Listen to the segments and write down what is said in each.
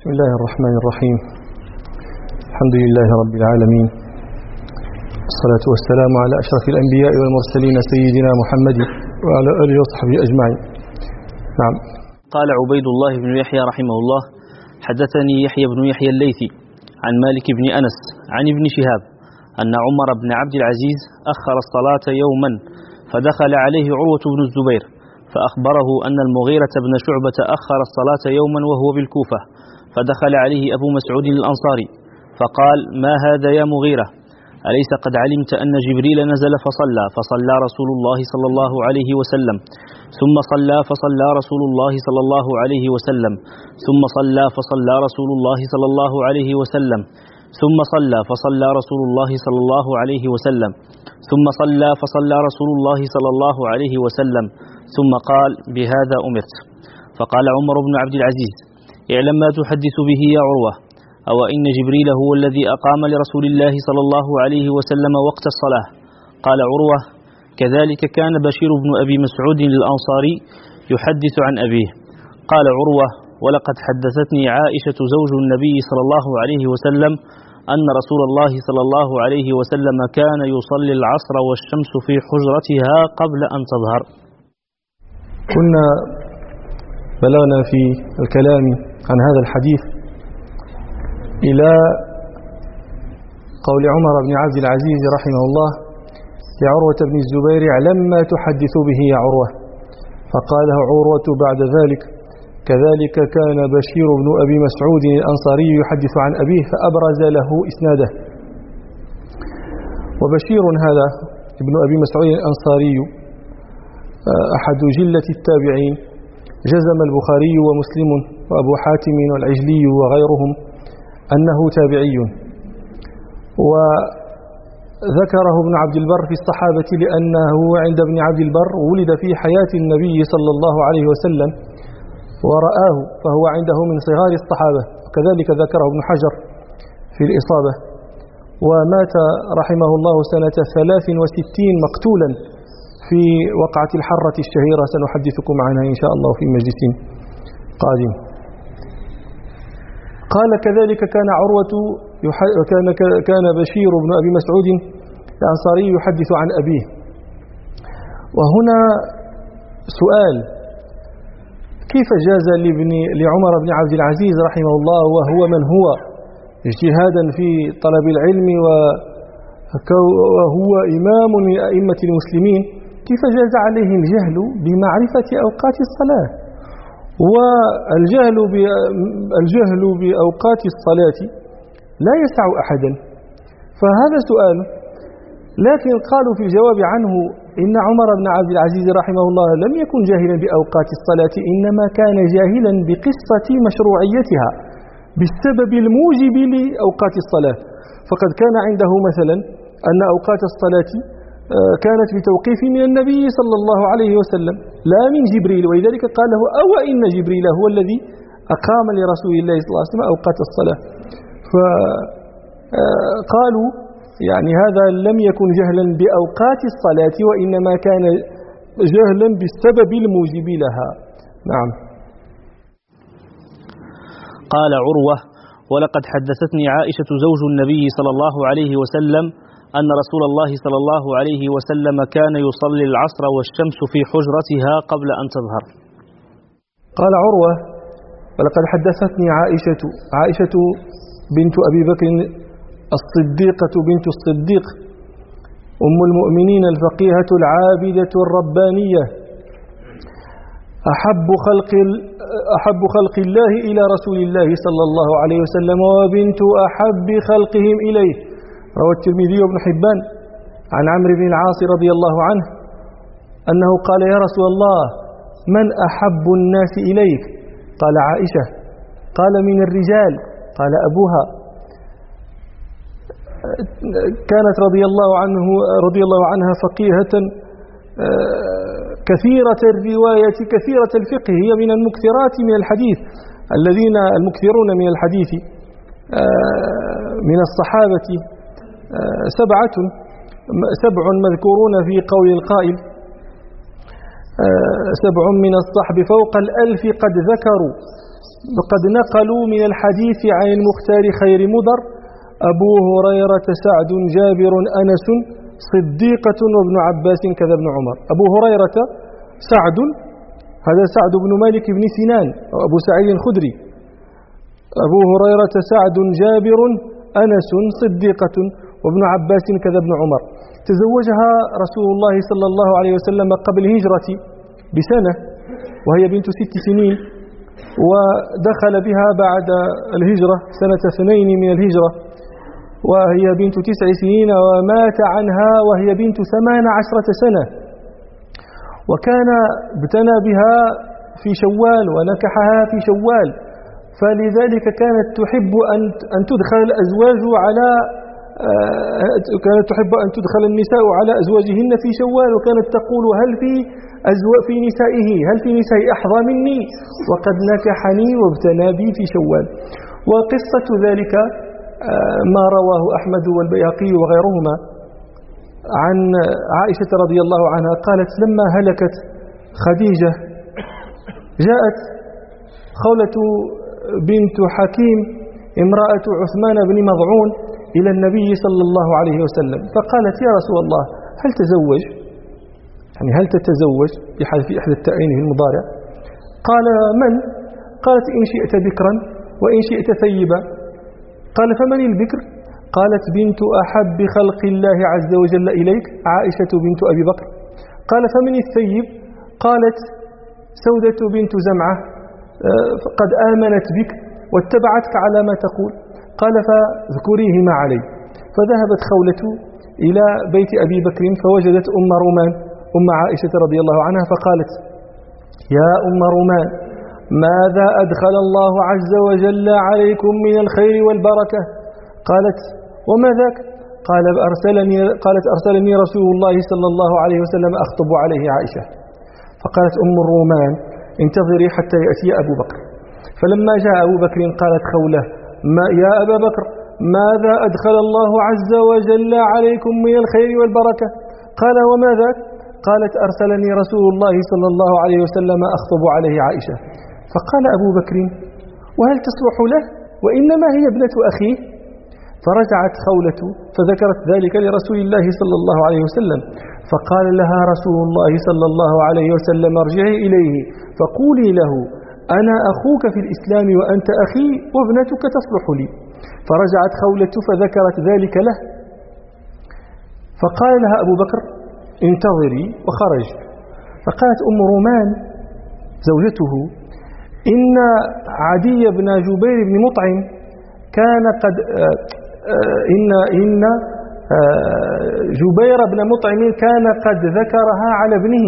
بسم الله الرحمن الرحيم. الحمد لله رب العالمين، الصلاة والسلام على أشرف الأنبياء والمرسلين سيدنا محمد وعلى آله وصحبه أجمعين. نعم. قال عبيد الله بن يحيى رحمه الله: حدثني يحيى بن يحيى الليثي عن مالك بن أنس عن ابن شهاب أن عمر بن عبد العزيز أخر الصلاة يوما فدخل عليه عروة بن الزبير فأخبره أن المغيرة بن شعبة أخر الصلاة يوما وهو بالكوفة، فدخل عليه أبو مسعود الأنصاري فقال: ما هذا يا مغيرة؟ أليس قد علمت أن جبريل نزل فصلى رسول الله صلى الله عليه وسلم، ثم صلى فصلى رسول الله صلى الله عليه وسلم، ثم صلى فصلى رسول الله صلى الله عليه وسلم، ثم صلى فصلى رسول الله صلى الله عليه وسلم، ثم صلى فصلى رسول الله صلى الله عليه وسلم، ثم قال: بهذا أمرت. فقال عمر بن عبد العزيز: اعلم ما تحدث به يا عروة، أو إن جبريل هو الذي أقام لرسول الله صلى الله عليه وسلم وقت الصلاة. قال عروة: كذلك كان بشير بن أبي مسعود الأنصاري يحدث عن أبيه. قال عروة: ولقد حدثتني عائشة زوج النبي صلى الله عليه وسلم أن رسول الله صلى الله عليه وسلم كان يصلي العصر والشمس في حجرتها قبل أن تظهر. كنا بلغنا في الكلام عن هذا الحديث إلى قول عمر بن عبد العزيز رحمه الله لعروة بن الزبير: اعلم ما تحدث به يا عروة. فقال عروة بعد ذلك: كذلك كان بشير بن أبي مسعود الأنصاري يحدث عن أبيه، فأبرز له إسناده. وبشير هذا ابن أبي مسعود الأنصاري أحد جلة التابعين، جزم البخاري ومسلم وأبو حاتم والعجلي وغيرهم أنه تابعي، وذكره ابن عبد البر في الصحابة لأنه عند ابن عبد البر ولد في حياة النبي صلى الله عليه وسلم ورآه، فهو عنده من صغار الصحابة. وكذلك ذكره ابن حجر في الإصابة، ومات رحمه الله سنة 63 مقتولا في وقعة الحرة الشهيرة، سنحدثكم عنها إن شاء الله في مجلس قادم. قال: كذلك كان عروة كان بشير بن أبي مسعود الأنصاري يحدث عن أبيه. وهنا سؤال: كيف جاز لعمر بن عبد العزيز رحمه الله، وهو من هو اجتهادا في طلب العلم وهو إمام من أئمة المسلمين، كيف جاز عليه الجهل بمعرفة أوقات الصلاة؟ والجهل بأوقات الصلاة لا يسع أحدا، فهذا سؤال. لكن قالوا في الجواب عنه إن عمر بن عبد العزيز رحمه الله لم يكن جاهلا بأوقات الصلاة، إنما كان جاهلا بقصة مشروعيتها بالسبب الموجب لأوقات الصلاة. فقد كان عنده مثلا أن أوقات الصلاة كانت بتوقيف من النبي صلى الله عليه وسلم لا من جبريل، ولذلك قال له: أو إن جبريل هو الذي أقام لرسول الله صلى الله عليه وسلم أوقات الصلاة. فقالوا يعني هذا لم يكن جهلا بأوقات الصلاة، وإنما كان جهلا بالسبب الموجب لها. نعم. قال عروة: ولقد حدثتني عائشة زوج النبي صلى الله عليه وسلم أن رسول الله صلى الله عليه وسلم كان يصلي العصر والشمس في حجرتها قبل أن تظهر. قال عروة: ولقد حدثتني عائشة بنت أبي بكر الصديقة بنت الصديق أم المؤمنين الفقيهة العابدة الربانية أحب خلق الله إلى رسول الله صلى الله عليه وسلم، وبنت أحب خلقهم إليه. روى الترمذي وابن حبان عن عمرو بن العاص رضي الله عنه أنه قال: يا رسول الله، من أحب الناس إليك؟ قال: عائشة. قال: من الرجال؟ قال: أبوها. كانت رضي الله عنها فقيهة كثيرة الرواية كثيرة الفقه، هي من المكثرات من الحديث، الذين المكثرون من الحديث من الصحابة 7 مذكورون في قول القائل: 7 من الصحب فوق 1000 قد ذكروا وقد نقلوا من الحديث عن المختار خير مضر أبو هريرة سعد جابر أنس صديقة وابن عباس كذا ابن عمر. أبو هريرة سعد، هذا سعد بن مالك بن سنان أبو سعيد الخدري. أبو هريرة سعد جابر أنس صديقة وابن عباس كذا ابن عمر. تزوجها رسول الله صلى الله عليه وسلم قبل الهجرة بسنة وهي بنت 6 سنين، ودخل بها بعد الهجرة سنة 2 من الهجرة وهي بنت 9 سنين، ومات عنها وهي بنت 18 سنة. وكان ابتنى بها في شوال ونكحها في شوال، فلذلك كانت تحب أن تدخل الأزواج على كانت تحب أن تدخل النساء على أزواجهن في شوال، وكانت تقول هل في نسائه هل في نساء أحظى مني وقد نكحني وابتنى بي في شوال. وقصة ذلك ما رواه أحمد والبيهقي وغيرهما عن عائشة رضي الله عنها قالت لما هلكت خديجة جاءت خولة بنت حكيم امرأة عثمان بن مضعون إلى النبي صلى الله عليه وسلم فقالت يا رسول الله هل تزوج، يعني هل تتزوج بحذف إحدى التائين في المضارع؟ قال من؟ قالت إن شئت بكرا وإن شئت ثيبا. قال فمن البكر؟ قالت بنت أحب خلق الله عز وجل إليك عائشة بنت أبي بكر. قال فمن الثيب؟ قالت سودة بنت زمعة قد آمنت بك واتبعتك على ما تقول. قال فاذكريه ما علي. فذهبت خولة إلى بيت أبي بكر فوجدت أم رومان أم عائشة رضي الله عنها فقالت يا أم رومان ماذا أدخل الله عز وجل عليكم من الخير والبركة؟ قالت وما ذاك؟ قالت أرسلني رسول الله صلى الله عليه وسلم أخطب عليه عائشة. فقالت أم الرومان انتظري حتى يأتي أبو بكر. فلما جاء أبو بكر قالت خولة يا أبا بكر ماذا أدخل الله عز وجل عليكم من الخير والبركة؟ قال وما ذاك؟ قالت أرسلني رسول الله صلى الله عليه وسلم أخطب عليه عائشة. فقال أبو بكر وهل تصلح له وإنما هي ابنة أخيه؟ فرجعت خولة فذكرت ذلك لرسول الله صلى الله عليه وسلم فقال لها رسول الله صلى الله عليه وسلم ارجعي إليه فقولي له أنا أخوك في الإسلام وأنت أخي وابنتك تصلح لي. فرجعت خولة فذكرت ذلك له فقال لها أبو بكر انتظري وخرج. فقالت أم رومان زوجته إن عدي بن جبير بن مطعم كان قد إن جبير بن مطعم كان قد ذكرها على ابنه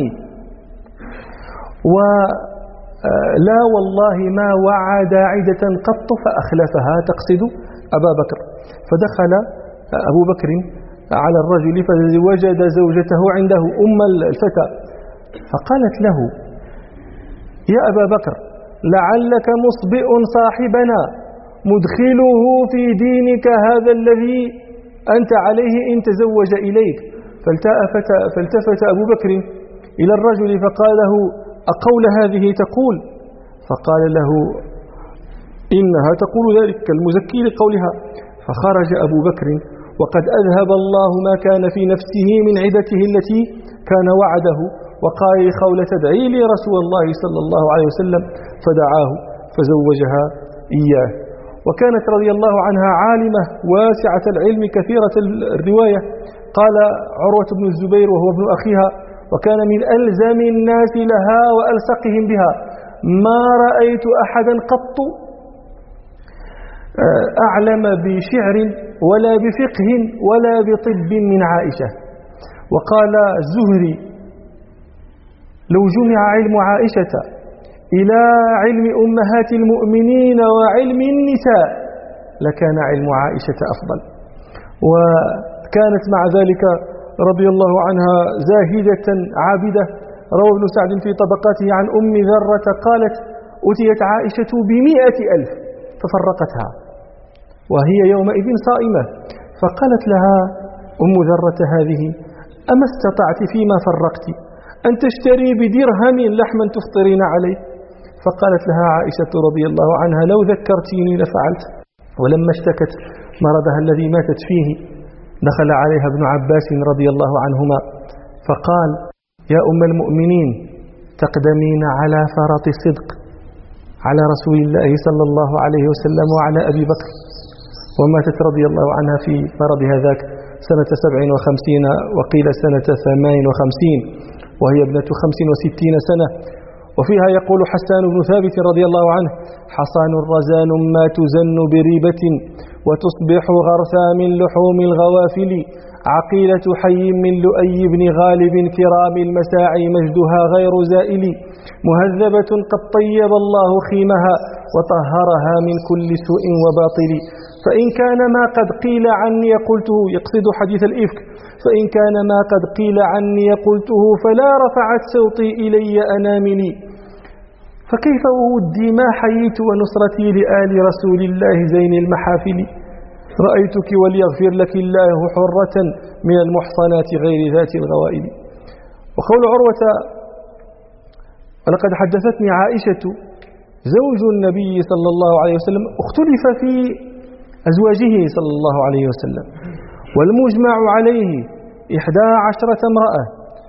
ولا والله ما وعى داعدة قط فأخلفها تقصد أبا بكر. فدخل أبو بكر على الرجل فوجد زوجته عنده أم الفتى فقالت له يا أبا بكر لعلك مصبئ صاحبنا مدخله في دينك هذا الذي أنت عليه إن تزوج إليك. فالتفت أبو بكر إلى الرجل فقال له أقول هذه تقول؟ فقال له إنها تقول ذلك كالمزكي لقولها. فخرج أبو بكر وقد أذهب الله ما كان في نفسه من عدته التي كان وعده وقال لخولة ادعي لي رسول الله صلى الله عليه وسلم فدعاه فزوجها إياه. وكانت رضي الله عنها عالمة واسعة العلم كثيرة الرواية. قال عروة بن الزبير وهو ابن أخيها وكان من ألزم الناس لها وألصقهم بها ما رأيت أحدا قط أعلم بشعر ولا بفقه ولا بطب من عائشة. وقال الزهري لو جمع علم عائشة إلى علم أمهات المؤمنين وعلم النساء لكان علم عائشة أفضل. وكانت مع ذلك رضي الله عنها زاهدة عابدة. روى ابن سعد في طبقاته عن أم ذرة قالت أتيت عائشة ب100,000 ففرقتها وهي يومئذ صائمة فقالت لها أم ذرة هذه أما استطعت فيما فرقت أن تشتري بدرهم لحما تفطرين عليه؟ فقالت لها عائشة رضي الله عنها: لو ذكرتيني لفعلت. ولما اشتكت مرضها الذي ماتت فيه دخل عليها ابن عباس رضي الله عنهما فقال: يا أم المؤمنين، تقدمين على فرط الصدق على رسول الله صلى الله عليه وسلم وعلى أبي بكر. وماتت رضي الله عنها في مرضها ذاك سنة 57 وقيل سنة 58 وهي ابنة 65 سنة. وفيها يقول حسان بن ثابت رضي الله عنه: حصان رزان ما تزن بريبة وتصبح غرثا من لحوم الغوافل، عقيلة حي من لؤي بن غالب كرام المساعي مجدها غير زائل، مهذبة قد طيب الله خيمها وطهرها من كل سوء وباطل. فإن كان ما قد قيل عني قلته، يقصد حديث الإفك، فإن كان ما قد قيل عني قلته فلا رفعت صوتي إلي أناملي. فكيف ودي ما حييت ونصرتي لآل رسول الله زين المحافل. رأيتك وليغفر لك الله حرة من المحصنات غير ذات الغوائل. وقول عروة: ولقد حدثتني عائشة زوج النبي صلى الله عليه وسلم. اختلف في أزواجه صلى الله عليه وسلم، والمجمع عليه 11 امرأة،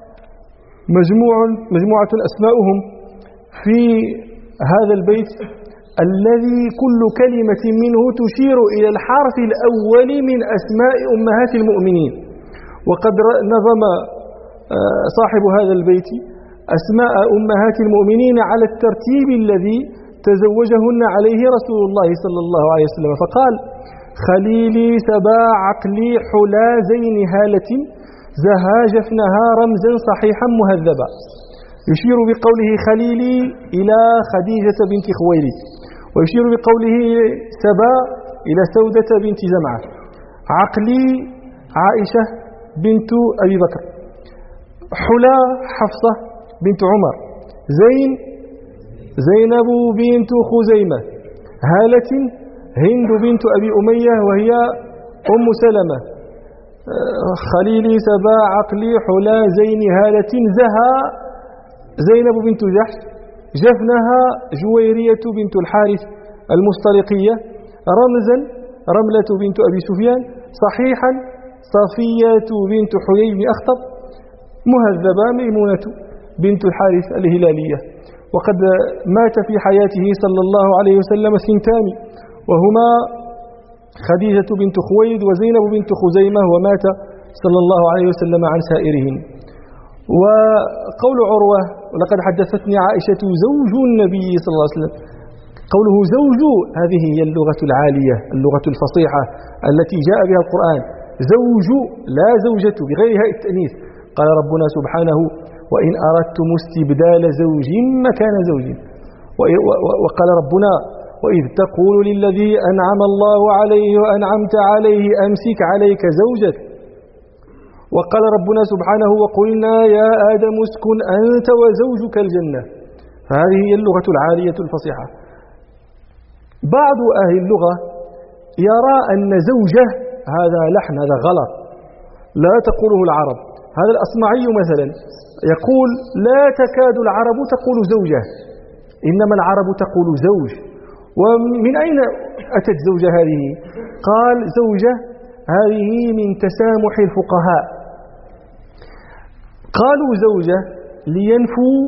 مجموعة أسماؤهم في هذا البيت الذي كل كلمة منه تشير إلى الحرف الأول من أسماء أمهات المؤمنين. وقد نظم صاحب هذا البيت أسماء أمهات المؤمنين على الترتيب الذي تزوجهن عليه رسول الله صلى الله عليه وسلم، فقال: خليلي سبا عقلي حلا زين هالة زها جفنها رمزا صحيحا مهذبا. يشير بقوله خليلي إلى خديجة بنت خويلد، ويشير بقوله سبا إلى سودة بنت زمعة. عقلي عائشة بنت أبي بكر، حلا حفصة بنت عمر، زينب بنت خزيمة، هالة هند بنت أبي أمية وهي أم سلمة. خليلي سبا عقلي حلا زين هالة زها زينب بنت جحش، جفنها جويرية بنت الحارث المسترقية، رمزا رملة بنت أبي سفيان، صحيحا صفية بنت حيي بن أخطب، مهذبة ميمونة بنت الحارث الهلالية. وقد مات في حياته صلى الله عليه وسلم 2، وهما خديجة بنت خويلد وزينب بنت خزيمة، ومات صلى الله عليه وسلم عن سائرهم. وقول عروة: ولقد حدثتني عائشة زوج النبي صلى الله عليه وسلم، قوله زوج هذه هي اللغة العالية، اللغة الفصيحة التي جاء بها القرآن. زوج لا زوجة بغير هاء التأنيث. قال ربنا سبحانه: وإن أردتم استبدال زوج مكان زوج. وقال ربنا: وإذ تقول للذي أنعم الله عليه وأنعمت عليه أمسك عليك زوجك. وقال ربنا سبحانه: وقلنا يا آدم اسكن أنت وزوجك الجنة. فهذه هي اللغة العالية الفصيحة. بعض أهل اللغة يرى أن زوجة هذا لحن، هذا غلط، لا تقوله العرب. هذا الأصمعي مثلا يقول: لا تكاد العرب تقول زوجة، إنما العرب تقول زوج. ومن أين أتت زوجة هذه؟ قال: زوجة هذه من تسامح الفقهاء. قالوا زوجة لينفوا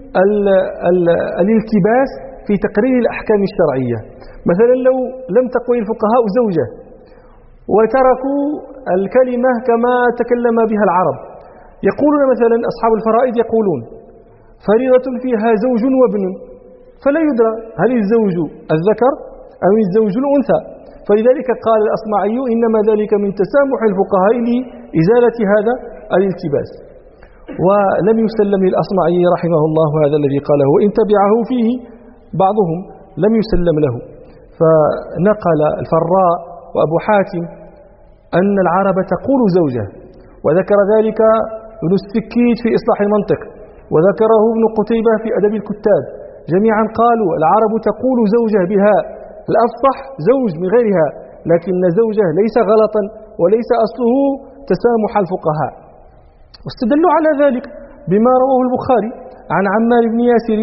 الالتباس في تقرير الأحكام الشرعية. مثلا لو لم تقل الفقهاء زوجة وتركوا الكلمة كما تكلم بها العرب، يقولون مثلا أصحاب الفرائض يقولون فريضة فيها زوج وابن، فلا يدرى هل الزوج الذكر أو الزوج الأنثى. فلذلك قال الأصمعي: إنما ذلك من تسامح الفقهاء لإزالة هذا الالتباس. ولم يسلم للأصمعي رحمه الله هذا الذي قاله، وإن تبعه فيه بعضهم لم يسلم له. فنقل الفراء وأبو حاتم أن العرب تقول زوجة، وذكر ذلك ابن السكيت في إصلاح المنطق، وذكره ابن قتيبة في أدب الكتاب. جميعا قالوا العرب تقول زوجة بها، الأفصح زوج من غيرها، لكن زوجة ليس غلطا وليس أصله تسامح الفقهاء. واستدلوا على ذلك بما رواه البخاري عن عمار بن ياسر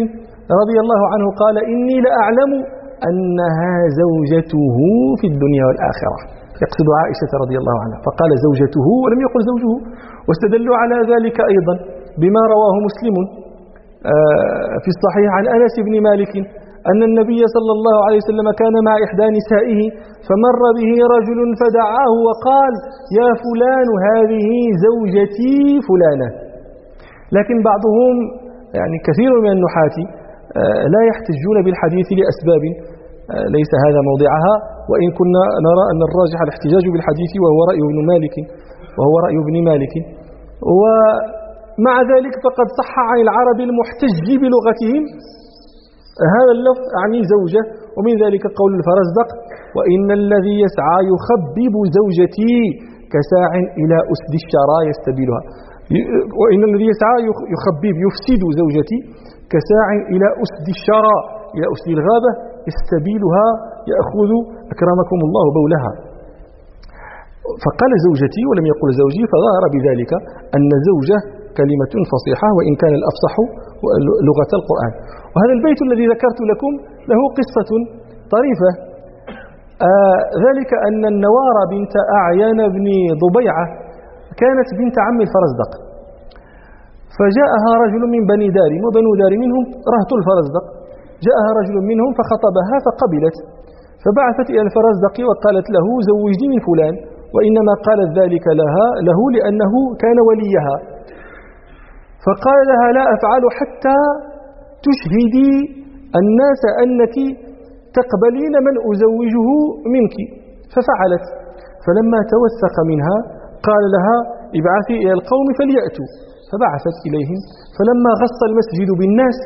رضي الله عنه قال إني لأعلم أنها زوجته في الدنيا والآخرة، يقصد عائشة رضي الله عنها، فقال زوجته ولم يقل زوجه. واستدلوا على ذلك أيضا بما رواه مسلم في الصحيح عن أنس بن مالك أن النبي صلى الله عليه وسلم كان مع إحدى نسائه فمر به رجل فدعاه وقال يا فلان هذه زوجتي فلانة. لكن بعضهم يعني كثير من النحاة لا يحتجون بالحديث لأسباب ليس هذا موضعها، وإن كنا نرى أن الراجح الاحتجاج بالحديث وهو رأي ابن مالك. ومع ذلك فقد صح عن العرب المحتج بلغتهم هذا اللفظ يعني زوجة، ومن ذلك قول الفرزدق وإن الذي يسعى يخبب زوجتي كساع إلى أسد الشرى يستبيلها، وإن الذي يسعى يخبب يفسد زوجتي كساع إلى أسد الشرى إلى أسد الغابة يستبيلها يأخذ أكرمكم الله بولها. فقال زوجتي ولم يقل زوجي، فظهر بذلك أن زوجة كلمة فصيحة وإن كان الأفصح لغة القرآن. وهذا البيت الذي ذكرت لكم له قصة طريفة، ذلك أن النوار بنت أعين بن ضبيعة كانت بنت عم الفرزدق، فجاءها رجل من بني دارم، وبنو دارم منهم رهط الفرزدق، جاءها رجل منهم فخطبها فقبلت، فبعثت إلى الفرزدق وقالت له زوجني من فلان، وإنما قالت ذلك له لأنه كان وليها، فقال لها لا أفعل حتى تشهدي الناس أنك تقبلين من أزوجه منك. ففعلت، فلما توثق منها قال لها ابعثي إلى القوم فليأتوا، فبعثت إليهم، فلما غص المسجد بالناس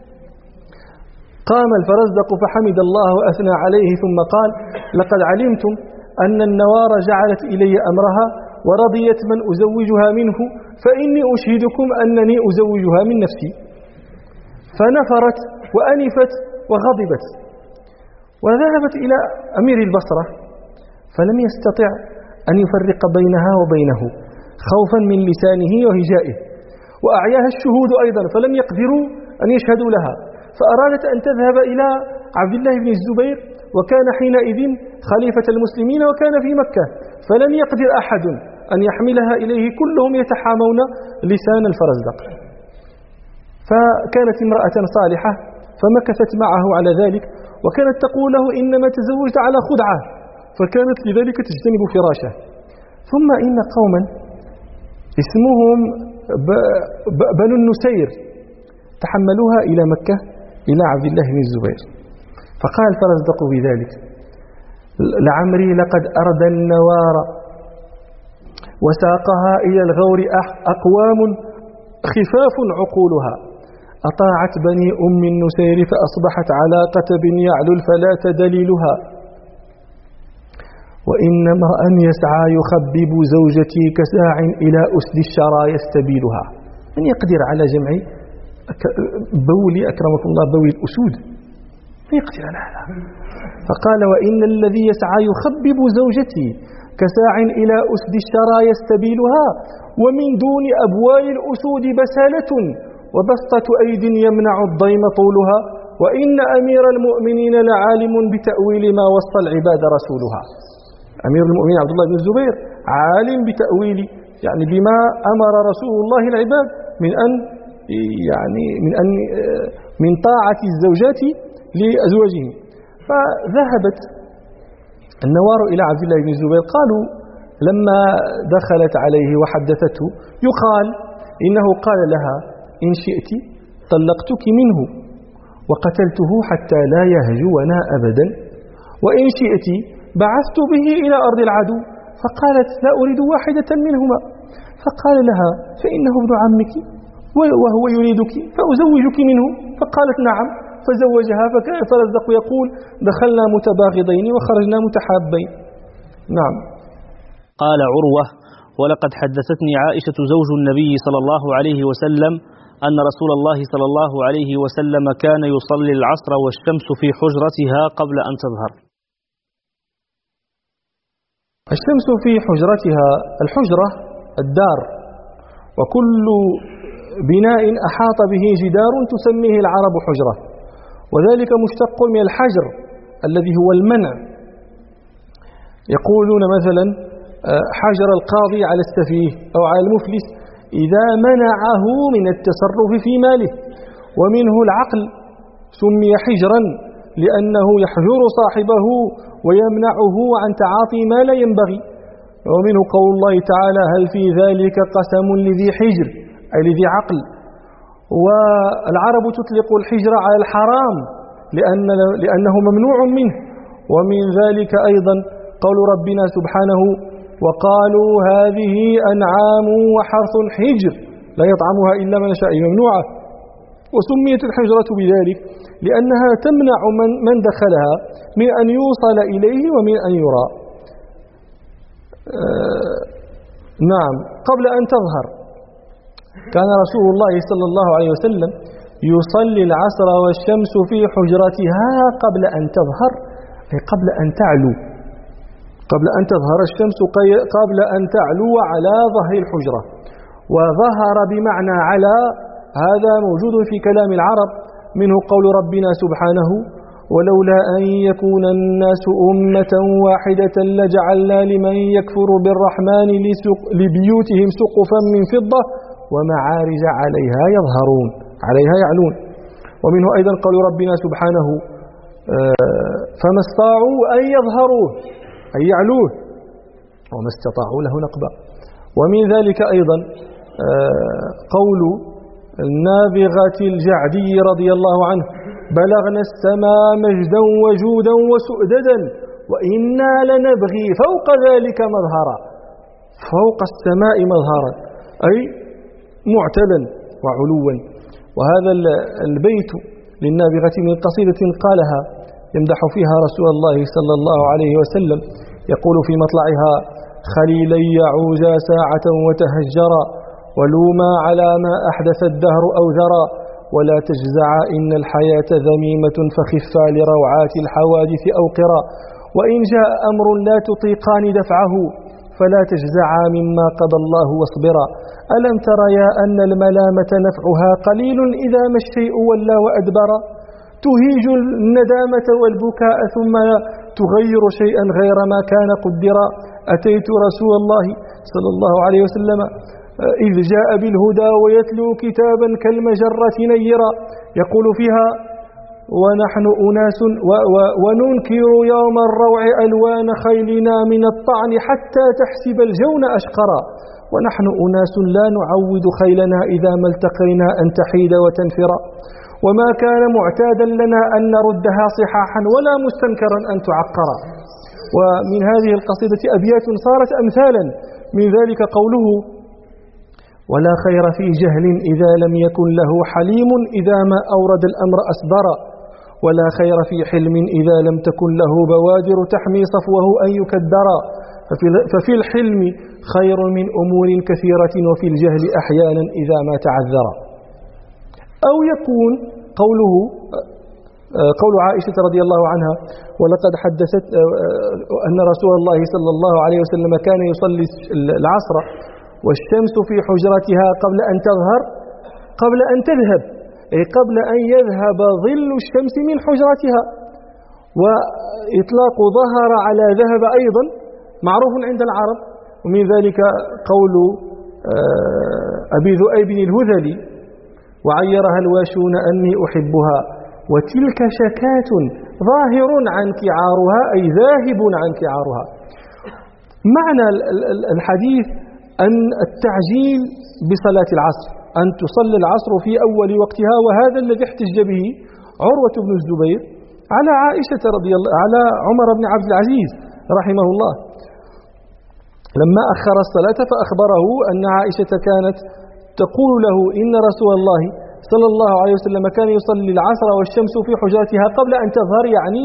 قام الفرزدق فحمد الله وأثنى عليه ثم قال لقد علمتم أن النوار جعلت إلي أمرها ورضيت من أزوجها منه، فإني أشهدكم أنني أزوجها من نفسي. فنفرت وأنفت وغضبت وذهبت إلى أمير البصرة، فلم يستطع أن يفرق بينها وبينه خوفا من لسانه وهجائه، وأعياها الشهود أيضا فلم يقدروا أن يشهدوا لها، فأرادت أن تذهب إلى عبد الله بن الزبير وكان حينئذ خليفة المسلمين وكان في مكة، فلم يقدر أحد أن يحملها إليه، كلهم يتحامون لسان الفرزدق. فكانت امرأة صالحة فمكثت معه على ذلك، وكانت تقول له إنما تزوجت على خدعة، فكانت لذلك تجتنب فراشه. ثم إن قوما اسمهم بنو النسير تحملوها إلى مكة إلى عبد الله بن الزبير، فقال الفرزدق بذلك لعمري لقد أردى النوار وساقها إلى الغور أقوام خفاف عقولها، أطاعت بني أم النسير فأصبحت على قتب يعلو الفلاة دليلها، وإن امرأ يسعى يخبب زوجتي كساع إلى أسد الشرى يستبيلها. من يقدر على جمع بولي أكرمكم الله بول الأسود؟ من يقدر على هذا؟ فقال وإن الذي يسعى يخبب زوجتي كساع إلى أسد الشرى يستبيلها، ومن دون أبوال الأسود بسالة وبسطة أيد يمنع الضيم طولها، وإن أمير المؤمنين لعالم بتأويل ما وصى العباد رسولها. أمير المؤمنين عبد الله بن الزبير عالم بتأويل يعني بما أمر رسول الله العباد من طاعة الزوجات لأزواجهم. فذهبت النوار إلى عبد الله بن الزبير، قالوا لما دخلت عليه وحدثته يقال إنه قال لها إن شئت طلقتك منه وقتلته حتى لا يهجونا أبدا، وإن شئت بعثت به إلى أرض العدو. فقالت لا أريد واحدة منهما، فقال لها فإنه ابن عمك وهو يريدك فأزوجك منه، فقالت نعم، فزوجها. فكان الفرزدق يقول دخلنا متباغضين وخرجنا متحابين. نعم. قال عروة ولقد حدثتني عائشة زوج النبي صلى الله عليه وسلم أن رسول الله صلى الله عليه وسلم كان يصلي العصر والشمس في حجرتها قبل أن تظهر. الشمس في حجرتها، الحجرة الدار، وكل بناء أحاط به جدار تسميه العرب حجرة، وذلك مشتق من الحجر الذي هو المنع. يقولون مثلا حجر القاضي على السفيه أو على المفلس إذا منعه من التصرف في ماله. ومنه العقل سمي حجرا لأنه يحجر صاحبه ويمنعه عن تعاطي ما لا ينبغي. ومنه قول الله تعالى هل في ذلك قسم لذي حجر أي لذي عقل. والعرب تطلق الحجر على الحرام لأنه ممنوع منه. ومن ذلك أيضا قول ربنا سبحانه وقالوا هذه أنعام وحرث حجر لا يطعمها إلا من شاء ممنوعة. وسميت الحجرة بذلك لأنها تمنع من دخلها من أن يوصل إليه ومن أن يرى. نعم. قبل أن تظهر كان رسول الله صلى الله عليه وسلم يصلي العصر والشمس في حجرتها قبل أن تظهر، أي قبل أن تعلو، قبل أن تظهر الشمس، قبل أن تعلو على ظهر الحجرة. وظهر بمعنى على، هذا موجود في كلام العرب، منه قول ربنا سبحانه ولولا أن يكون الناس أمة واحدة لجعلنا لمن يكفر بالرحمن لبيوتهم سقفا من فضة ومعارج عليها يظهرون، عليها يعلون. ومنه أيضا قول ربنا سبحانه فما استطاعوا أن يظهروه أي يعلوه وما استطاعوا له نقبا. ومن ذلك أيضا قول النابغة الجعدي رضي الله عنه بلغنا السماء مجدا وجودا وسؤددا وإنا لنبغي فوق ذلك مظهرا، فوق السماء مظهرا أي معتلا وعلوا. وهذا البيت للنابغة من قصيدة قالها يمدح فيها رسول الله صلى الله عليه وسلم، يقول في مطلعها خليلا يعوزا ساعة وتهجرا ولوما على ما أحدث الدهر أو ذرا ولا تجزعا إن الحياة ذميمة فخفا لروعات الحوادث أوقرا وإن جاء أمر لا تطيقان دفعه فلا تجزعا مما قضى الله واصبرا ألم تر يا أن الملامة نفعها قليل إذا ما الشيء ولى وأدبرا تهيج الندامة والبكاء ثم تغير شيئا غير ما كان قدرا أتيت رسول الله صلى الله عليه وسلم إذ جاء بالهدى ويتلو كتابا كالمجرة نيرا يقول فيها ونحن أناس وننكر يوم الروع ألوان خيلنا من الطعن حتى تحسب الجون أشقرا ونحن أناس لا نعود خيلنا إذا ما التقينا أن تحيد وتنفرا وما كان معتادا لنا أن نردها صحاحا ولا مستنكرا أن تعقرا. ومن هذه القصيدة أبيات صارت أمثالا، من ذلك قوله ولا خير في جهل إذا لم يكن له حليم إذا ما أورد الأمر أصدرا ولا خير في حلم إذا لم تكن له بوادر تحمي صفوه أن يكدرا ففي الحلم خير من أمور كثيرة وفي الجهل أحيانا إذا ما تعذرا. أو يكون قوله قول عائشة رضي الله عنها ولقد حدثت أن رسول الله صلى الله عليه وسلم كان يصلي العصر والشمس في حجرتها قبل أن تظهر قبل أن تذهب، أي قبل أن يذهب ظل الشمس من حجرتها. وإطلاق ظهر على ذهب أيضا معروف عند العرب. ومن ذلك قول أبي ذؤيب الهذلي وعيرها الواشون أني أحبها وتلك شكاة ظاهر عنك عارها أي ذاهب عنك عارها. معنى الحديث أن التعجيل بصلاة العصر، أن تصلي العصر في أول وقتها، وهذا الذي احتج به عروة بن الزبير على عائشة رضي الله على عمر بن عبد العزيز رحمه الله لما أخر الصلاة فأخبره أن عائشة كانت تقول له إن رسول الله صلى الله عليه وسلم كان يصلي العصر والشمس في حجرتها قبل أن تظهر، يعني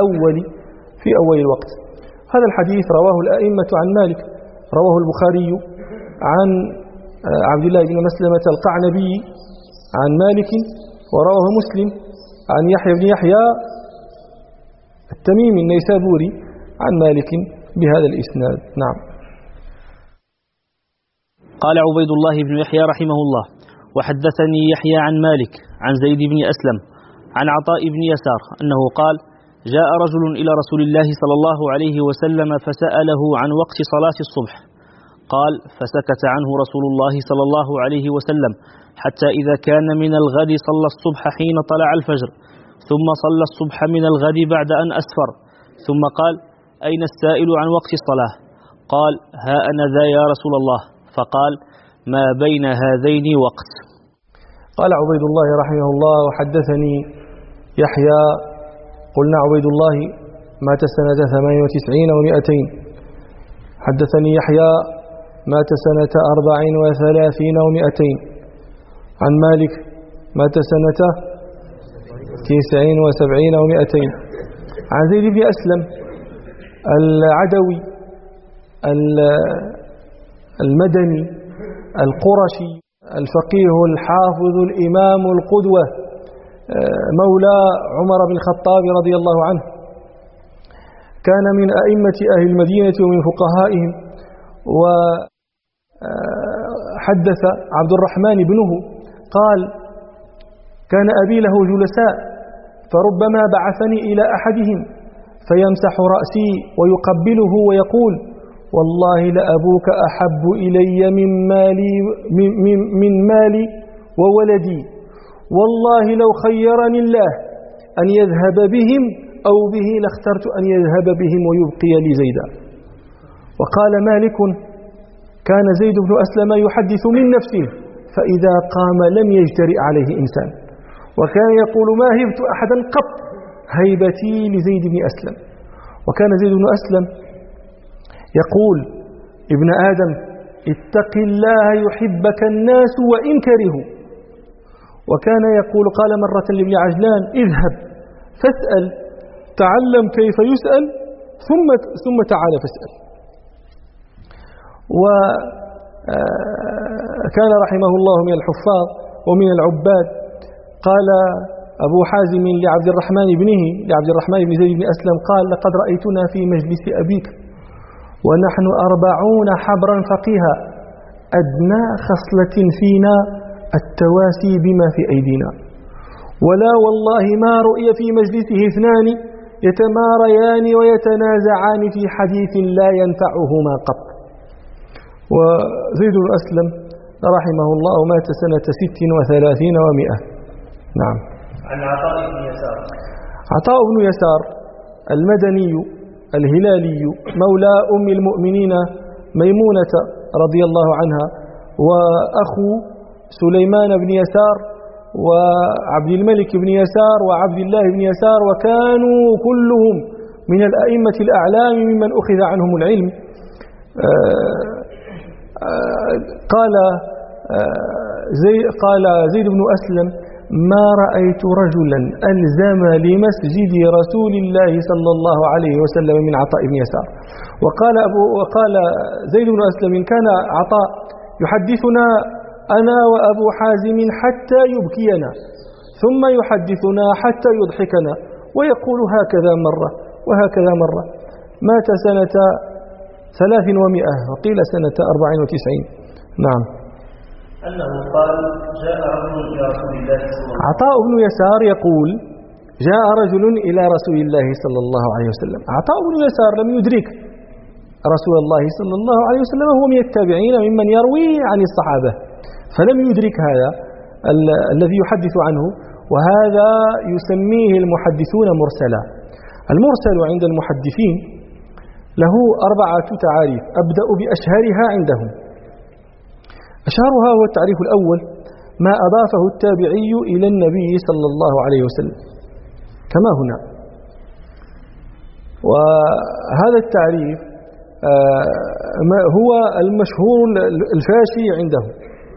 في أول الوقت. هذا الحديث رواه الأئمة عن مالك، رواه البخاري عن عبد الله بن مسلمة القعنبي عن مالك، ورواه مسلم عن يحيى بن يحيى التميمي النيسابوري عن مالك بهذا الإسناد. نعم. قال عبيد الله بن يحيى رحمه الله وحدثني يحيى عن مالك عن زيد بن أسلم عن عطاء بن يسار أنه قال جاء رجل إلى رسول الله صلى الله عليه وسلم فسأله عن وقت صلاة الصبح، قال فسكت عنه رسول الله صلى الله عليه وسلم حتى إذا كان من الغد صلى الصبح حين طلع الفجر، ثم صلى الصبح من الغد بعد أن أسفر، ثم قال أين السائل عن وقت الصلاة؟ قال ها أنا ذا يا رسول الله، فقال ما بين هذين وقت. قال عبيد الله رحمه الله وحدثني يحيى، قلنا عبيد الله مات سنة 98 و200، حدثني يحيى مات سنة 34 و200، عن مالك مات سنة 79 و200، عن زيد بن أسلم العدوي المدني القرشي الفقيه الحافظ الإمام القدوة مولى عمر بن الخطاب رضي الله عنه، كان من أئمة أهل المدينة ومن فقهائهم. وحدث عبد الرحمن بنه قال كان أبي له جلساء فربما بعثني إلى أحدهم فيمسح رأسي ويقبله ويقول والله لأبوك أحب إلي من مالي وولدي، والله لو خيرني الله أن يذهب بهم أو به لاخترت أن يذهب بهم ويبقي لي زيدا. وقال مالك كان زيد بن أسلم يحدث من نفسه فإذا قام لم يجترئ عليه إنسان، وكان يقول ما هبت أحدا قط هيبتي لزيد بن أسلم. وكان زيد بن أسلم يقول ابن آدم اتق الله يحبك الناس وإن كرهوا. وكان يقول قال مرة لابن عجلان اذهب فاسأل تعلم كيف يسأل ثم تعال فاسأل. وكان رحمه الله من الحفاظ ومن العباد. قال أبو حازم لعبد الرحمن بن زيد بن أسلم قال لقد رأيتنا في مجلس أبيك ونحن 40 حبرا فقيها أدنى خصلة فينا التواسي بما في أيدينا، ولا والله ما رؤي في مجلسه 2 يتماريان ويتنازعان في حديث لا ينفعهما قط. وزيد بن أسلم رحمه الله مات سنة 36 و100. نعم. عن عطاء بن يسار. عطاء بن يسار المدني الهلالي مولى أم المؤمنين ميمونة رضي الله عنها، وأخو سليمان بن يسار وعبد الملك بن يسار وعبد الله بن يسار، وكانوا كلهم من الأئمة الأعلام ممن أخذ عنهم العلم. قال زيد بن أسلم ما رأيت رجلا ألزم لمسجد رسول الله صلى الله عليه وسلم من عطاء بن يسار. وقال زيد بن أسلم كان عطاء يحدثنا أنا وأبو حازم حتى يبكينا، ثم يحدثنا حتى يضحكنا، ويقول هكذا مرة وهكذا مرة. مات سنة 300 وقيل سنة 94. نعم. أنه قال جاء رجل إلى رسول الله صلى الله عليه وسلم. عطاء بن يسار يقول جاء رجل إلى رسول الله صلى الله عليه وسلم. عطاء بن يسار لم يدرك رسول الله صلى الله عليه وسلم، هو من التابعين ممن يروي عن الصحابة، فلم يدرك هذا الذي يحدث عنه، وهذا يسميه المحدثون مرسلا. المرسل عند المحدثين له 4 تعاريف أبدأ بأشهرها عندهم. أشهرها هو التعريف الأول ما أضافه التابعي إلى النبي صلى الله عليه وسلم كما هنا، وهذا التعريف هو المشهور الفاشي عندهم.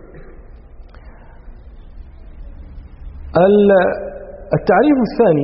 التعريف الثاني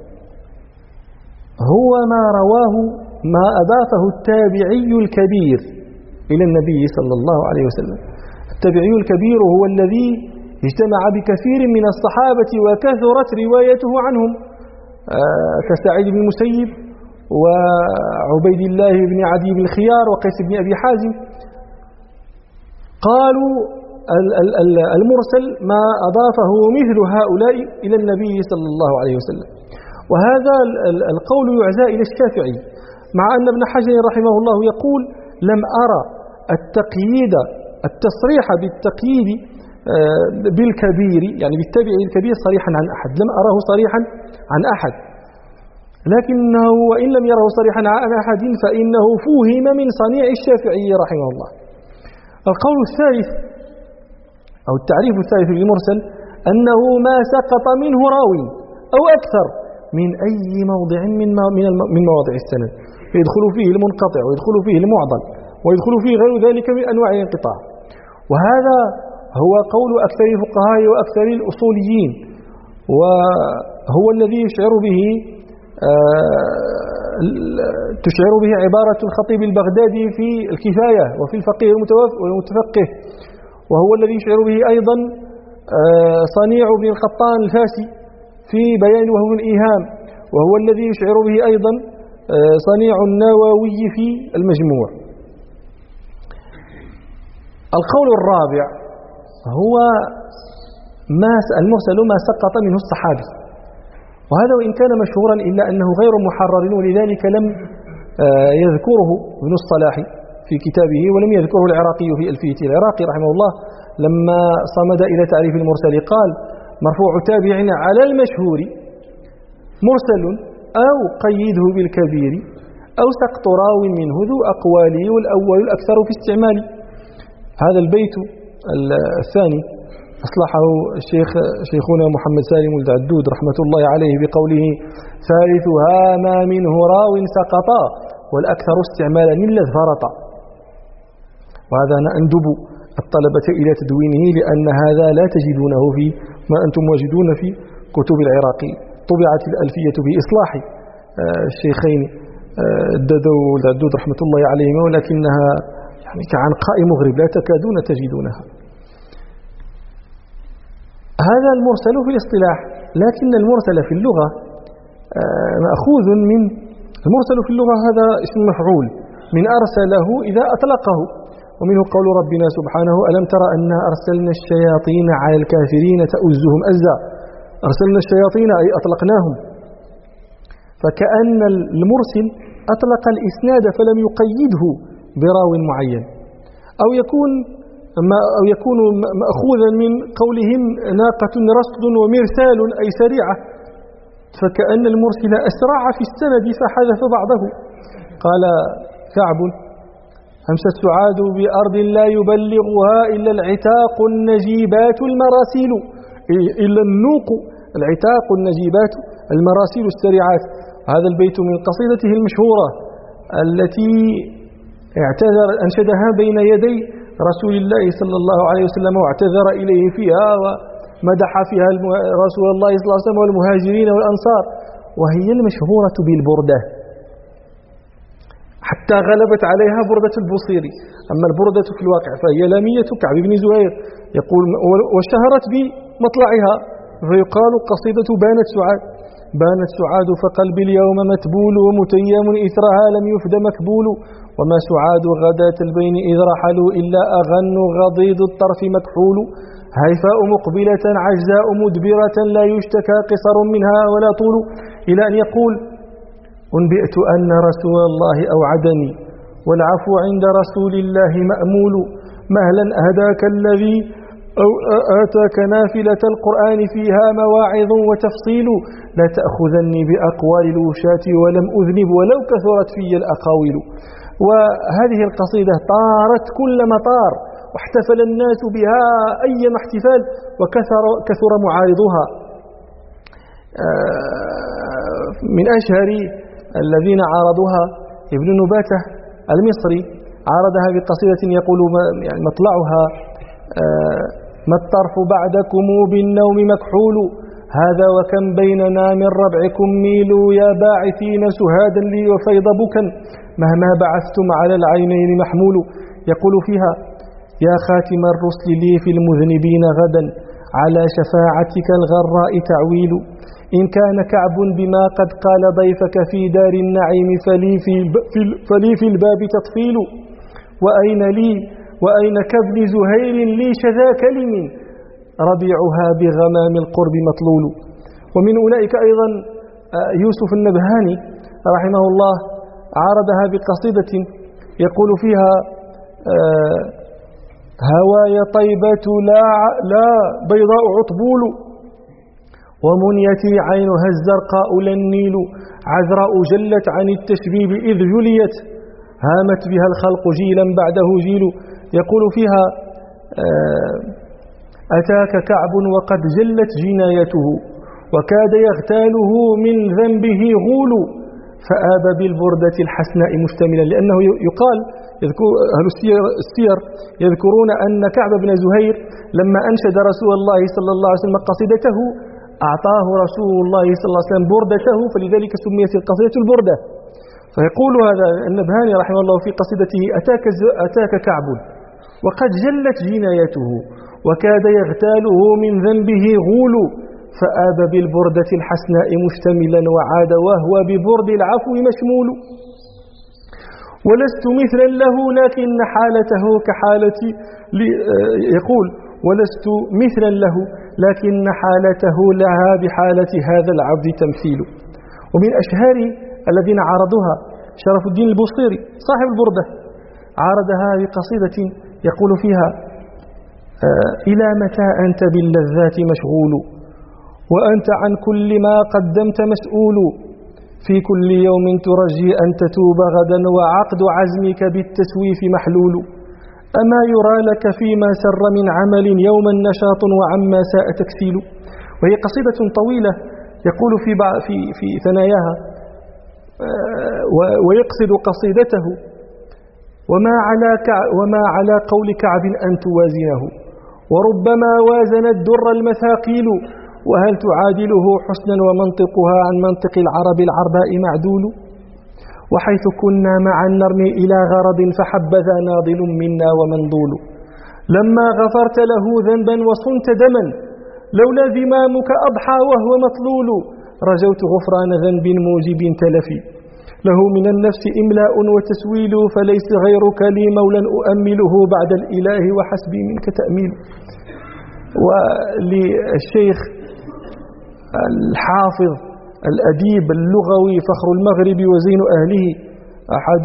هو ما أضافه التابعي الكبير إلى النبي صلى الله عليه وسلم. التابعي الكبير هو الذي اجتمع بكثير من الصحابة وكثرت روايته عنهم كسعيد بن المسيب وعبيد الله بن عدي بن الخيار وقيس بن أبي حازم. قالوا المرسل ما أضافه مثل هؤلاء إلى النبي صلى الله عليه وسلم. وهذا القول يعزى إلى الشافعي، مع أن ابن حجر رحمه الله يقول لم أرى التصريح بالتقييد بالكبير، يعني بالتابع الكبير، صريحا عن أحد، لم أراه صريحا عن أحد، لكنه وإن لم يره صريحا عن أحد فإنه فهم من صنيع الشافعي رحمه الله. القول الثالث أو التعريف الثالث للمرسل أنه ما سقط منه راوي أو أكثر من أي موضع من مواضع السند، يدخل فيه المنقطع ويدخل فيه المعضل ويدخل فيه غير ذلك من أنواع الانقطاع. وهذا هو قول أكثر الفقهاء وأكثر الأصوليين، وهو الذي تشعر به عبارة الخطيب البغدادي في الكفاية وفي الفقيه والمتفقه، وهو الذي يشعر به أيضا صنيع بن الخطان الفاسي في بيان وهو الإيهام، وهو الذي يشعر به أيضا صنيع النووي في المجموع. القول الرابع هو المرسل ما سقط منه الصحابي، وهذا وإن كان مشهورا إلا أنه غير محرر، ولذلك لم يذكره ابن الصلاح في كتابه، ولم يذكره العراقي في ألفيته. العراقي رحمه الله لما صمد إلى تعريف المرسل قال مرفوع تابع على المشهور مرسل أو قيده بالكبير أو سقط راو منه ذو أقوال، والأول الأكثر في استعمال. هذا البيت الثاني أصلحه شيخنا محمد سالم الدعدود رحمة الله عليه بقوله ثالثها ما منه راو سقطا والأكثر استعمالا إلا فرطا. وهذا أنا أندب الطلبة إلى تدوينه، لأن هذا لا تجدونه في ما أنتم واجدون في كتب العراقي. طبعت الألفية بإصلاح الشيخين الددو والدعدود رحمة الله عليهما، ولكنها يعني كعنقاء مغرب لا تكادون تجدونها. هذا المرسل في الاصطلاح، لكن المرسل في اللغة مأخوذ من المرسل في اللغة، هذا اسم مفعول من أرسله إذا أطلقه، ومنه قول ربنا سبحانه ألم تر أنا أرسلنا الشياطين على الكافرين تؤزهم أزا. أرسلنا الشياطين أي أطلقناهم، فكأن المرسل أطلق الإسناد فلم يقيده براو معين، أو يكون مأخوذا من قولهم ناقة رصد ومرسال أي سريعة، فكأن المرسل أسرع في السند فحذف بعضه. قال كعب همست سعاد بأرض لا يبلغها إلا العتاق النجيبات المراسيل، إلا النوق العتاق النجيبات المراسيل السريعات. هذا البيت من قصيدته المشهورة التي أنشدها بين يدي رسول الله صلى الله عليه وسلم واعتذر إليه فيها ومدح فيها رسول الله صلى الله عليه وسلم والمهاجرين والأنصار، وهي المشهورة بالبردة، حتى غلبت عليها بردة البصيري. أما البردة في الواقع فهي لامية كعب بن زهير، يقول واشتهرت بمطلعها، فيقال قصيدة بانت سعاد فقلبي اليوم متبول ومتيم إثرها لم يفد مكبول، وما سعاد غداة البين إذ رحلوا إلا أغن غضيض الطرف مكحول، هيفاء مقبلة عجزاء مدبرة لا يشتكى قصر منها ولا طول، إلى أن يقول أنبئت أن رسول الله أوعدني والعفو عند رسول الله مأمول، مهلا أهداك الذي أو آتاك نافلة القرآن فيها مواعظ وتفصيل، لا تأخذني بأقوال الوشاة ولم أذنب ولو كثرت في الأقاويل. وهذه القصيدة طارت كل مطار، واحتفل الناس بها أيما احتفال، وكثر معارضها. من أشهر الذين عارضوها ابن نباتة المصري، عارضها بقصيدة يقول يعني مطلعها ما الطرف بعدكم بالنوم مكحول، هذا وكم بيننا من ربعكم ميل، يا باعثين سهادا لي وفيض بكا مهما بعثتم على العينين محمول. يقول فيها يا خاتم الرسل لي في المذنبين غدا على شفاعتك الغراء تعويل، إن كان كعب بما قد قال ضيفك في دار النعيم فلي في الباب تطفيل، وأين لي وأين كابن زهير لي شذا كلم ربيعها بغمام القرب مطلول. ومن أولئك أيضا يوسف النبهاني رحمه الله، عارضها بقصيدة يقول فيها: هواي طيبة لا بيضاء عطبول، ومنيتي عينها الزرقاء لا النيل، عذراء جلت عن التشبيب إذ جليت، هامت بها الخلق جيلا بعده جيل. يقول فيها: أتاك كعب وقد جلت جنايته، وكاد يغتاله من ذنبه غول، فآب بالبردة الحسناء مشتملا. لأنه يقال أهل السير يذكرون أن كعب بن زهير لما أنشد رسول الله صلى الله عليه وسلم قصيدته أعطاه رسول الله صلى الله عليه وسلم بردته، فلذلك سميت القصيدة البردة. فيقول هذا النبهاني رحمه الله في قصيدته: أتاك كعب وقد جلت جنايته، وكاد يغتاله من ذنبه غول، فآب بالبردة الحسناء مشتملا، وعاد وهو ببرد العفو مشمول. ولست مثلا له لكن حالته كحالتي، يقول: ولست مثلا له لكن حالته لها بحالة هذا العبد تمثيل. ومن أشهر الذين عارضوها شرف الدين البوصيري صاحب البردة، عارضها بقصيدة يقول فيها: إلى متى أنت باللذات مشغول، وأنت عن كل ما قدمت مسؤول، في كل يوم ترجي أن تتوب غدا، وعقد عزمك بالتسويف محلول. أما يرى لك فيما سر من عمل يوما نشاط وعما ساء تكسيل. وهي قصيدة طويلة يقول في ثناياها ويقصد قصيدته: وما على قول كعب أن توازنه، وربما وازن الدر المثاقيل، وهل تعادله حسنا ومنطقها عن منطق العرب العرباء معدول. وحيث كنا معا نرمي إلى غرض، فحبذا ناضل منا ومنضول. لما غفرت له ذنبا وصنت دما، لولا ذمامك أضحى وهو مطلول. رجوت غفران ذنب موجب تلفي، له من النفس إملاء وتسويل، فليس غيرك لي مولا أؤمله بعد الإله، وحسبي منك تأميل. وللشيخ الحافظ الأديب اللغوي فخر المغرب وزين أهله، أحد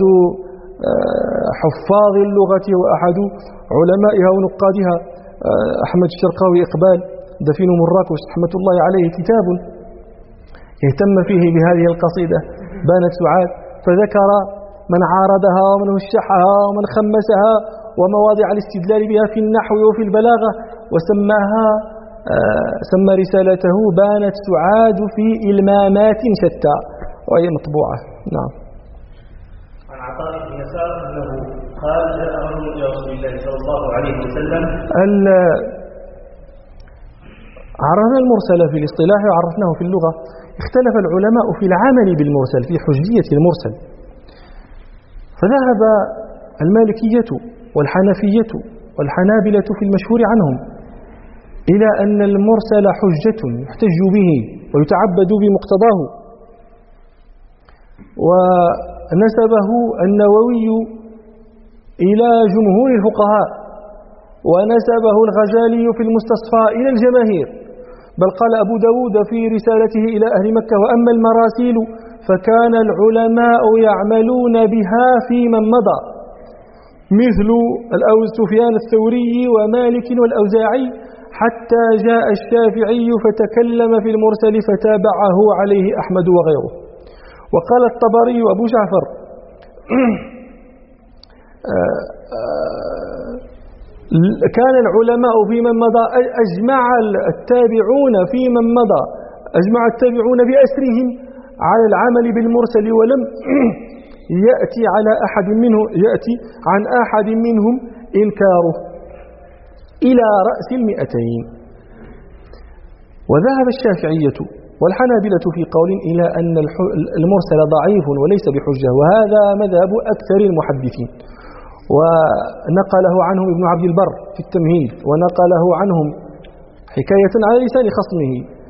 حفاظ اللغة وأحد علمائها ونقادها، أحمد الشرقاوي إقبال دفين مراكش رحمة الله عليه، كتاب اهتم فيه بهذه القصيدة بانت سعاد، فذكر من عارضها ومن وشحها ومن خمسها ومواضع الاستدلال بها في النحو وفي البلاغة، وسماها سمى رسالته بانت سعاد في إلمامات شتى، وهي مطبوعة. نعم. عن عطاء بن يسار أنه قال: جاء رجل إلى رسول الله صلى الله عليه وسلم. عرفنا المرسل في الاصطلاح وعرفناه في اللغة. اختلف العلماء في العمل بالمرسل، في حجية المرسل، فذهب المالكية والحنفية والحنابلة في المشهور عنهم إلى أن المرسل حجة يحتج به ويتعبد بمقتضاه. ونسبه النووي إلى جمهور الفقهاء، ونسبه الغزالي في المستصفى إلى الجماهير، بل قال أبو داود في رسالته إلى أهل مكة: وأما المراسيل فكان العلماء يعملون بها في من مضى، مثل سفيان الثوري ومالك والأوزاعي، حتى جاء الشافعي فتكلم في المرسل فتابعه عليه أحمد وغيره. وقال الطبري وأبو جعفر: كان العلماء في من مضى، أجمع التابعون في من مضى، أجمع التابعون بأسرهم على العمل بالمرسل، ولم يأتي عن أحد منهم إنكاره إلى رأس 200. وذهب الشافعية والحنابلة في قول إلى أن المرسل ضعيف وليس بحجة، وهذا مذهب أكثر المحدثين، ونقله عنهم ابن عبد البر في التمهيد، ونقله عنهم حكاية على لسان خصمه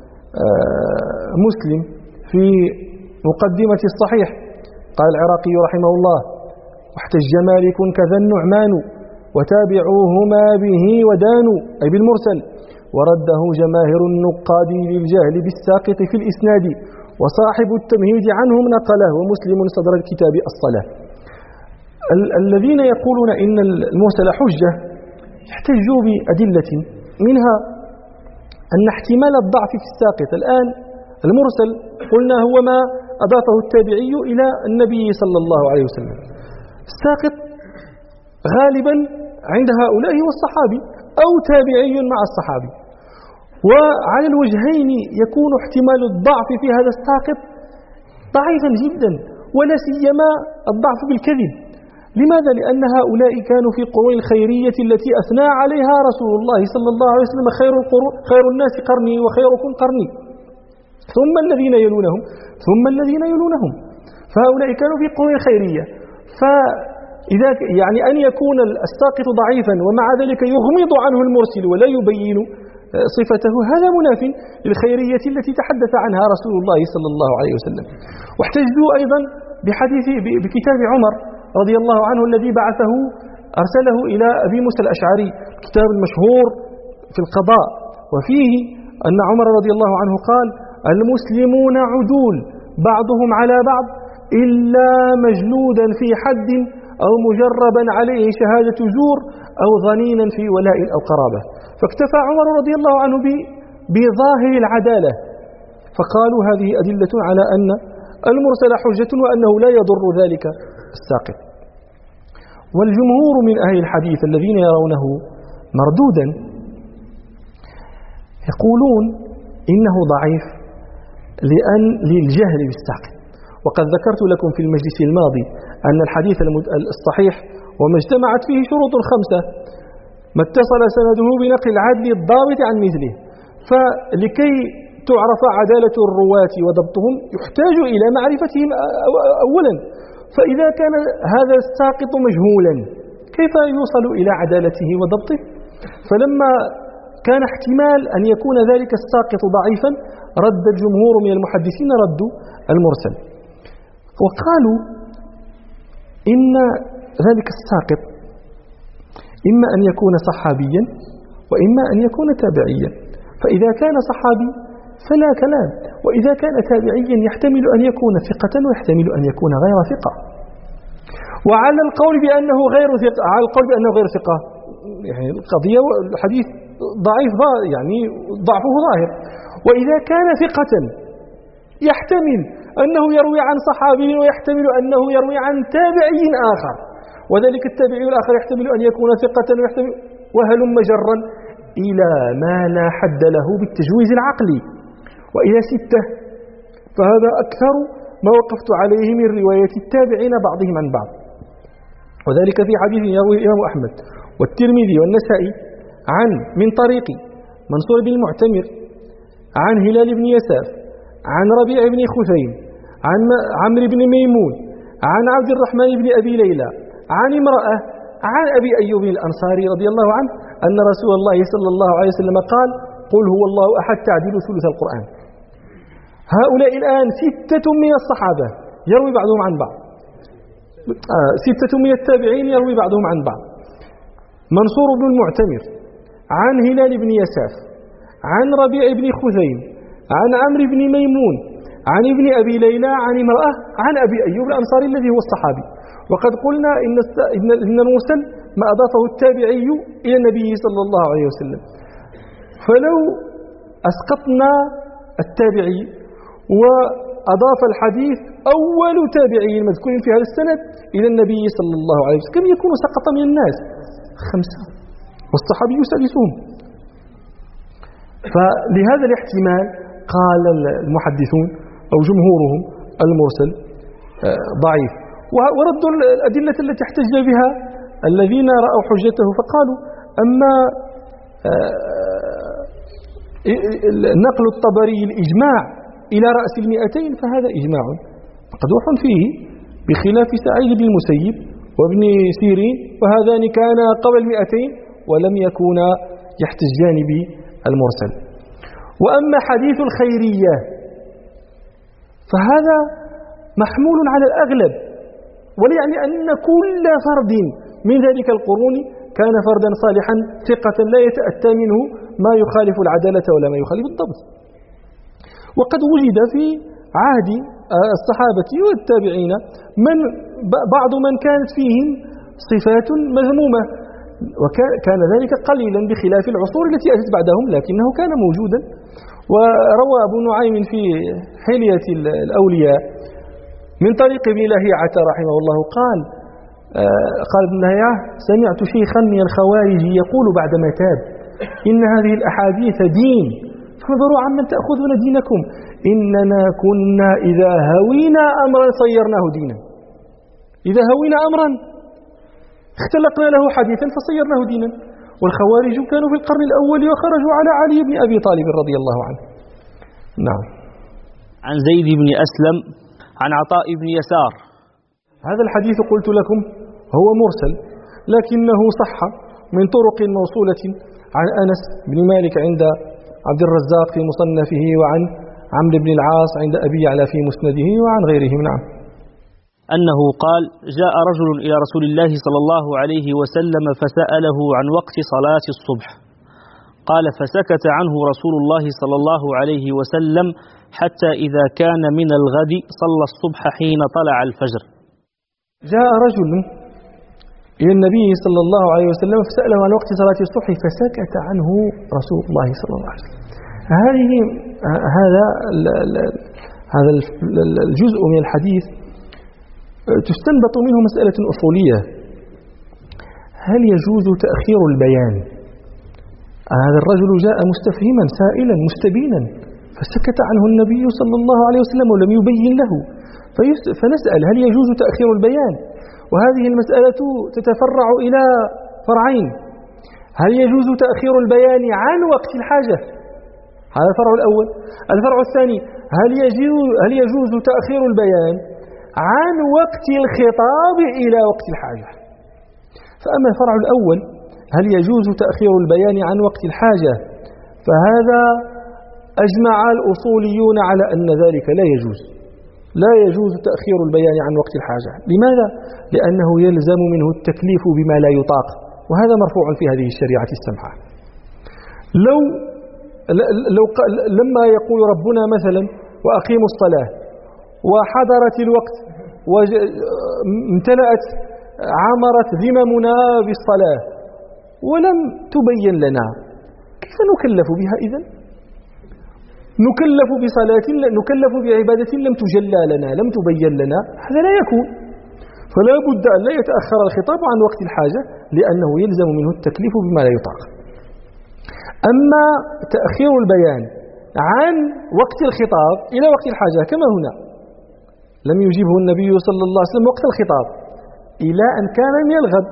مسلم في مقدمة الصحيح. قال العراقي رحمه الله: واحتج مالك كذا النعمان وتابعوهما به ودانوا أي بالمرسل، ورده جماهير النقاد للجهل بالساقط في الإسناد، وصاحب التمهيد عنهم نقله، ومسلم صدر الكتاب الصلاة. الذين يقولون إن المرسل حجة يحتجوا بأدلة، منها أن احتمال الضعف في الساقط. الآن المرسل قلنا هو ما أضافه التابعي إلى النبي صلى الله عليه وسلم. الساقط غالبا عند هؤلاء هو الصحابي أو تابعي مع الصحابي، وعلى الوجهين يكون احتمال الضعف في هذا الساقط ضعيفا جدا، ولا سيما الضعف بالكذب. لماذا؟ لأن هؤلاء كانوا في قرون الخيرية التي أثنى عليها رسول الله صلى الله عليه وسلم: خير الناس قرني وخيركم قرني ثم الذين يلونهم ثم الذين يلونهم. فهؤلاء كانوا في قرون الخيرية، فإذا يعني أن يكون الساقط ضعيفا ومع ذلك يغمض عنه المرسل ولا يبين صفته، هذا مناف للخيرية التي تحدث عنها رسول الله صلى الله عليه وسلم. واحتجوا أيضا بكتاب عمر رضي الله عنه الذي أرسله إلى أبي موسى الأشعري، الكتاب المشهور في القضاء، وفيه أن عمر رضي الله عنه قال: المسلمون عدول بعضهم على بعض إلا مجلودا في حد أو مجربا عليه شهادة زور أو ظنينا في ولاء أو قرابة. فاكتفى عمر رضي الله عنه بظاهر العدالة، فقالوا هذه أدلة على أن المرسل حجة وأنه لا يضر ذلك الساقط. والجمهور من أهل الحديث الذين يرونه مردودا يقولون إنه ضعيف للجهل بالساقط. وقد ذكرت لكم في المجلس الماضي أن الحديث الصحيح وما اجتمعت فيه شروط الخمسة: ما اتصل سنده بنقل العدل الضابط عن مثله. فلكي تعرف عدالة الرواة وضبطهم يحتاج إلى معرفتهم أولا، فإذا كان هذا الساقط مجهولا كيف يوصل إلى عدالته وضبطه؟ فلما كان احتمال أن يكون ذلك الساقط ضعيفا رد الجمهور من المحدثين ردوا المرسل، وقالوا إن ذلك الساقط إما أن يكون صحابيا وإما أن يكون تابعيا. فإذا كان صحابي فلا كلام، وإذا كان تابعيا يحتمل أن يكون ثقة ويحتمل أن يكون غير ثقة. وعلى القول بأنه غير ثقة، على القول بأنه غير ثقة يعني القضية الحديث ضعيف، يعني ضعفه ظاهر. وإذا كان ثقة يحتمل أنه يروي عن صحابي ويحتمل أنه يروي عن تابعي آخر، وذلك التابعي الآخر يحتمل أن يكون ثقة ويحتمل وهلم جرا إلى ما لا حد له بالتجويز العقلي. وإلى 6، فهذا أكثر ما وقفت عليه من رواية التابعين بعضهم عن بعض، وذلك في حديث يروي الإمام أحمد والترمذي والنسائي من طريق منصور بن المعتمر عن هلال بن يساف عن ربيع بن خثيم عن عمرو بن ميمون عن عبد الرحمن بن أبي ليلى عن امرأة عن أبي أيوب الأنصاري رضي الله عنه أن رسول الله صلى الله عليه وسلم قال: قل هو الله أحد تعديل ثلث القرآن. هؤلاء الآن 6 من الصحابة يروي بعضهم عن بعض، 6 من التابعين يروي بعضهم عن بعض. منصور بن المعتمر عن هلال بن يساف عن ربيع بن خثيم عن عمرو بن ميمون عن ابن أبي ليلى عن امرأة عن أبي أيوب الأنصاري الذي هو الصحابي. وقد قلنا إن المرسل ما أضافه التابعي إلى النبي صلى الله عليه وسلم. فلو أسقطنا التابعي وأضاف الحديث أول تابعي مذكور في هذا السند إلى النبي صلى الله عليه وسلم، كم يكون سقط من الناس؟ 5، والصحابي سادسهم. فلهذا الاحتمال قال المحدثون أو جمهورهم المرسل ضعيف. وردوا الأدلة التي احتج بها الذين رأوا حجته، فقالوا: أما نقل الطبري الإجماع إلى رأس 200 فهذا إجماع مقدوح فيه، بخلاف سعيد بن المسيب وابن سيرين، وهذان كانا قبل 200 ولم يكونا يحتجان بالمرسل. وأما حديث الخيرية فهذا محمول على الأغلب، وليعني أن كل فرد من ذلك القرون كان فردا صالحا ثقة لا يتأتى منه ما يخالف العدالة ولا ما يخالف الضبط. وقد وجد في عهد الصحابة والتابعين بعض من كانت فيهم صفات مذمومة، وكان ذلك قليلا بخلاف العصور التي أتت بعدهم، لكنه كان موجودا. وروى أبو نعيم في حلية الأولياء من طريق ابن لهيعة رحمه الله قال ابن لهيعة: سمعت شيخا من الخوارج يقول بعدما تاب: إن هذه الأحاديث دين، فانظروا عمن تأخذون دينكم، إننا كنا إذا هوينا أمرا صيرناه دينا. إذا هوينا أمرا اختلقنا له حديثا فصيرناه دينا. والخوارج كانوا في القرن الأول وخرجوا على علي بن أبي طالب رضي الله عنه. نعم. عن زيد بن أسلم عن عطاء بن يسار. هذا الحديث قلت لكم هو مرسل، لكنه صح من طرق موصولة عن أنس بن مالك عند عبد الرزاق في مصنفه، وعن عمرو بن العاص عند أبي يعلى في مسنده، وعن غيرهم. نعم. أنه قال: جاء رجل إلى رسول الله صلى الله عليه وسلم فسأله عن وقت صلاة الصبح، قال: فسكت عنه رسول الله صلى الله عليه وسلم حتى إذا كان من الغد صلى الصبح حين طلع الفجر. جاء رجل إلى النبي صلى الله عليه وسلم فسأله عن وقت صلاة الصبح فسكت عنه رسول الله صلى الله عليه وسلم. هذا الجزء من الحديث تستنبط منه مسألة أصولية: هل يجوز تأخير البيان؟ هذا الرجل جاء مستفهما سائلا مستبينا، فسكت عنه النبي صلى الله عليه وسلم ولم يبين له، فنسأل: هل يجوز تأخير البيان؟ وهذه المسألة تتفرع إلى فرعين: هل يجوز تأخير البيان عن وقت الحاجة؟ هذا الفرع الأول. الفرع الثاني: هل يجوز تأخير البيان عن وقت الخطاب إلى وقت الحاجة؟ فأما الفرع الأول: هل يجوز تأخير البيان عن وقت الحاجة؟ فهذا أجمع الأصوليون على أن ذلك لا يجوز تأخير البيان عن وقت الحاجة. لماذا؟ لأنه يلزم منه التكليف بما لا يطاق، وهذا مرفوع في هذه الشريعة السمحة. لما يقول ربنا مثلا: وأقيموا الصلاة، وحضرت الوقت وامتلأت عمرت ذممنا بالصلاة ولم تبين لنا، كيف نكلف بها إذن؟ نكلف بصلاة، نكلف بعبادة لم تجلى لنا، لم تبين لنا، هذا لا يكون. فلا بد أن لا يتأخر الخطاب عن وقت الحاجة، لأنه يلزم منه التكليف بما لا يطاق. أما تأخير البيان عن وقت الخطاب إلى وقت الحاجة كما هنا، لم يجيبه النبي صلى الله عليه وسلم وقت الخطاب إلى أن كان من الغد،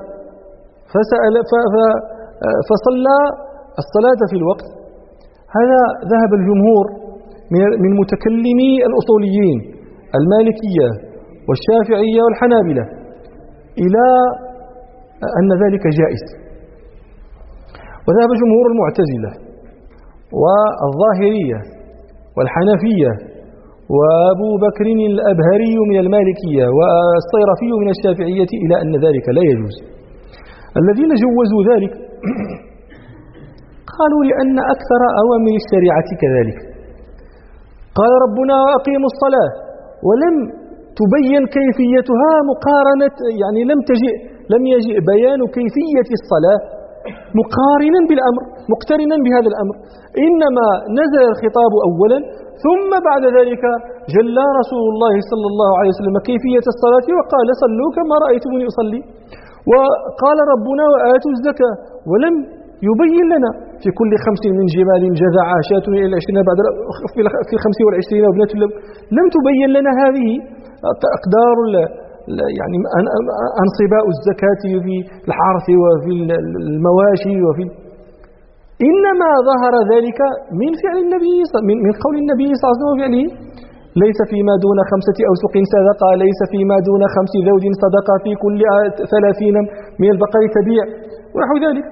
فصلى الصلاة في الوقت. هذا ذهب الجمهور من متكلمي الأصوليين المالكية والشافعية والحنابلة إلى أن ذلك جائز، وذهب جمهور المعتزلة والظاهرية والحنفية وأبو بكر الأبهري من المالكية والصيرفي من الشافعية إلى أن ذلك لا يجوز. الذين جوزوا ذلك قالوا لأن أكثر أوامر الشريعة كذلك. قال ربنا: وأقيموا الصلاة، ولم تبين كيفيتها مقارنة، يعني لم يجئ بيان كيفية الصلاة مقارنا بالأمر مقترنا بهذا الأمر، إنما نزل الخطاب أولا ثم بعد ذلك جلى رسول الله صلى الله عليه وسلم كيفية الصلاة وقال: صلوا كما رأيتموني أصلي. وقال ربنا: وآتوا الزكاة، ولم يبين لنا في كل 5 من جمال جذعا شاة إلى 20 بعد في 25 وابنة اللب، لم تبين لنا هذه أقدار يعني أنصباء الزكاة في الحرث وفي المواشي إنما ظهر ذلك من فعل النبي من قول النبي صلى الله عليه وسلم وفعله: ليس فيما دون 5 أوسق صدقة، ليس فيما دون 5 ذود صدقة، في كل 30 من البقر تبيع، ونحو ذلك.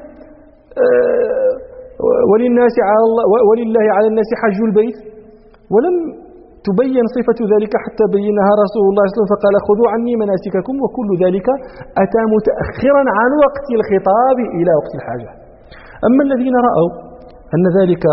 ولله على الناس حج البيت، ولم تبين صفة ذلك حتى بينها رسول الله صلى الله عليه وسلم فقال خذوا عني مناسككم، وكل ذلك أتى متأخرا عن وقت الخطاب إلى وقت الحاجة. أما الذين رأوا أن ذلك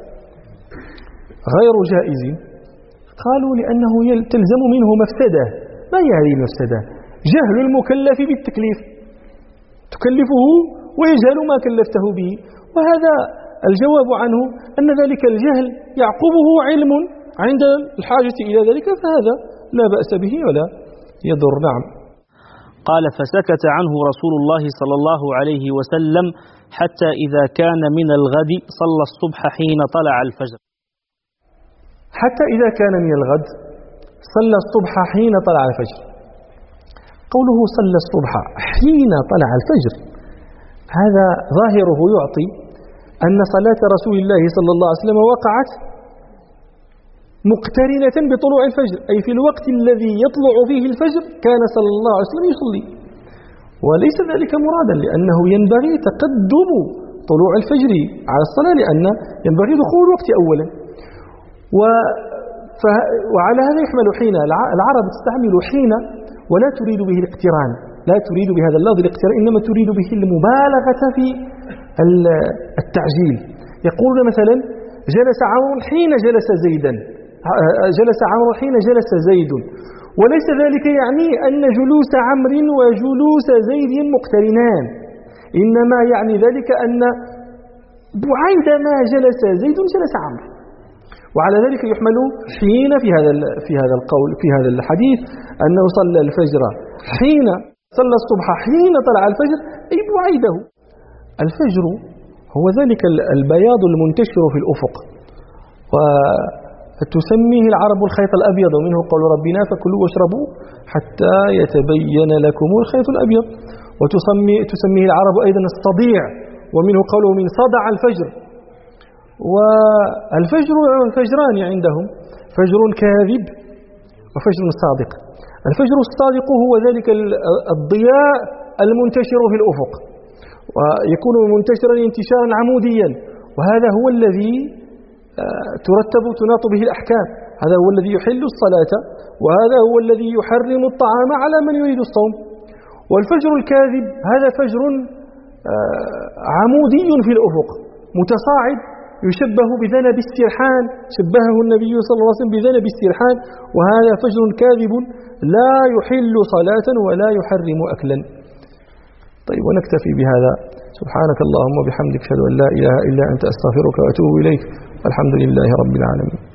غير جائز قالوا لأنه تلزم منه مفسدة. ما هي هذه المفسدة؟ جهل المكلف بالتكليف، تكلفه ويجهل ما كلفته به، وهذا الجواب عنه أن ذلك الجهل يعقبه علم عند الحاجة إلى ذلك، فهذا لا بأس به ولا يضر. نعم. قال فسكت عنه رسول الله صلى الله عليه وسلم حتى إذا كان من الغد صلى الصبح حين طلع الفجر. حتى إذا كان من الغد صلى الصبح حين طلع الفجر. قوله صلى الصبح حين طلع الفجر هذا ظاهره يعطي أن صلاة رسول الله صلى الله عليه وسلم وقعت مقترنة بطلوع الفجر، أي في الوقت الذي يطلع فيه الفجر كان صلى الله عليه وسلم يصلي، وليس ذلك مرادا، لأنه ينبغي تقدم طلوع الفجر على الصلاة، لأن ينبغي دخول الوقت أولا. وعلى هذا يحمل حين. العرب تستعمل حين ولا تريد به الاقتران، لا تريد بهذا اللفظ الاقتران، إنما تريد به المبالغة في التعجيل. يقولون مثلا جلس عمرو حين جلس زيدا، جلس عمرو حين جلس زيد، وليس ذلك يعني أن جلوس عمرو وجلوس زيد مقترنان، إنما يعني ذلك أن بعيدما جلس زيد جلس عمرو. وعلى ذلك يحمل حين في هذا القول في هذا الحديث أنه صلى الفجر حين صلى الصبح حين طلع الفجر، أي بعيده. الفجر هو ذلك البياض المنتشر في الأفق، وتسميه العرب الخيط الأبيض، ومنه قول ربنا فكلوا واشربوا حتى يتبين لكم الخيط الأبيض. وتسميه العرب أيضا الصديع، ومنه قوله من صدع الفجر. والفجر فجران عندهم، فجر كاذب وفجر صادق. الفجر الصادق هو ذلك الضياء المنتشر في الأفق، ويكون منتشرا انتشارا عموديا، وهذا هو الذي تناط به الأحكام، هذا هو الذي يحل الصلاة، وهذا هو الذي يحرم الطعام على من يريد الصوم. والفجر الكاذب هذا فجر عمودي في الأفق متصاعد، يشبه بذنب السرحان، شبهه النبي صلى الله عليه وسلم بذنب السرحان، وهذا فجر كاذب لا يحل صلاة ولا يحرم أكلا. طيب، ونكتفي بهذا. سبحانك اللهم وبحمدك، أشهد أن لا إله إلا أنت، أستغفرك وأتوب إليك. الحمد لله رب العالمين.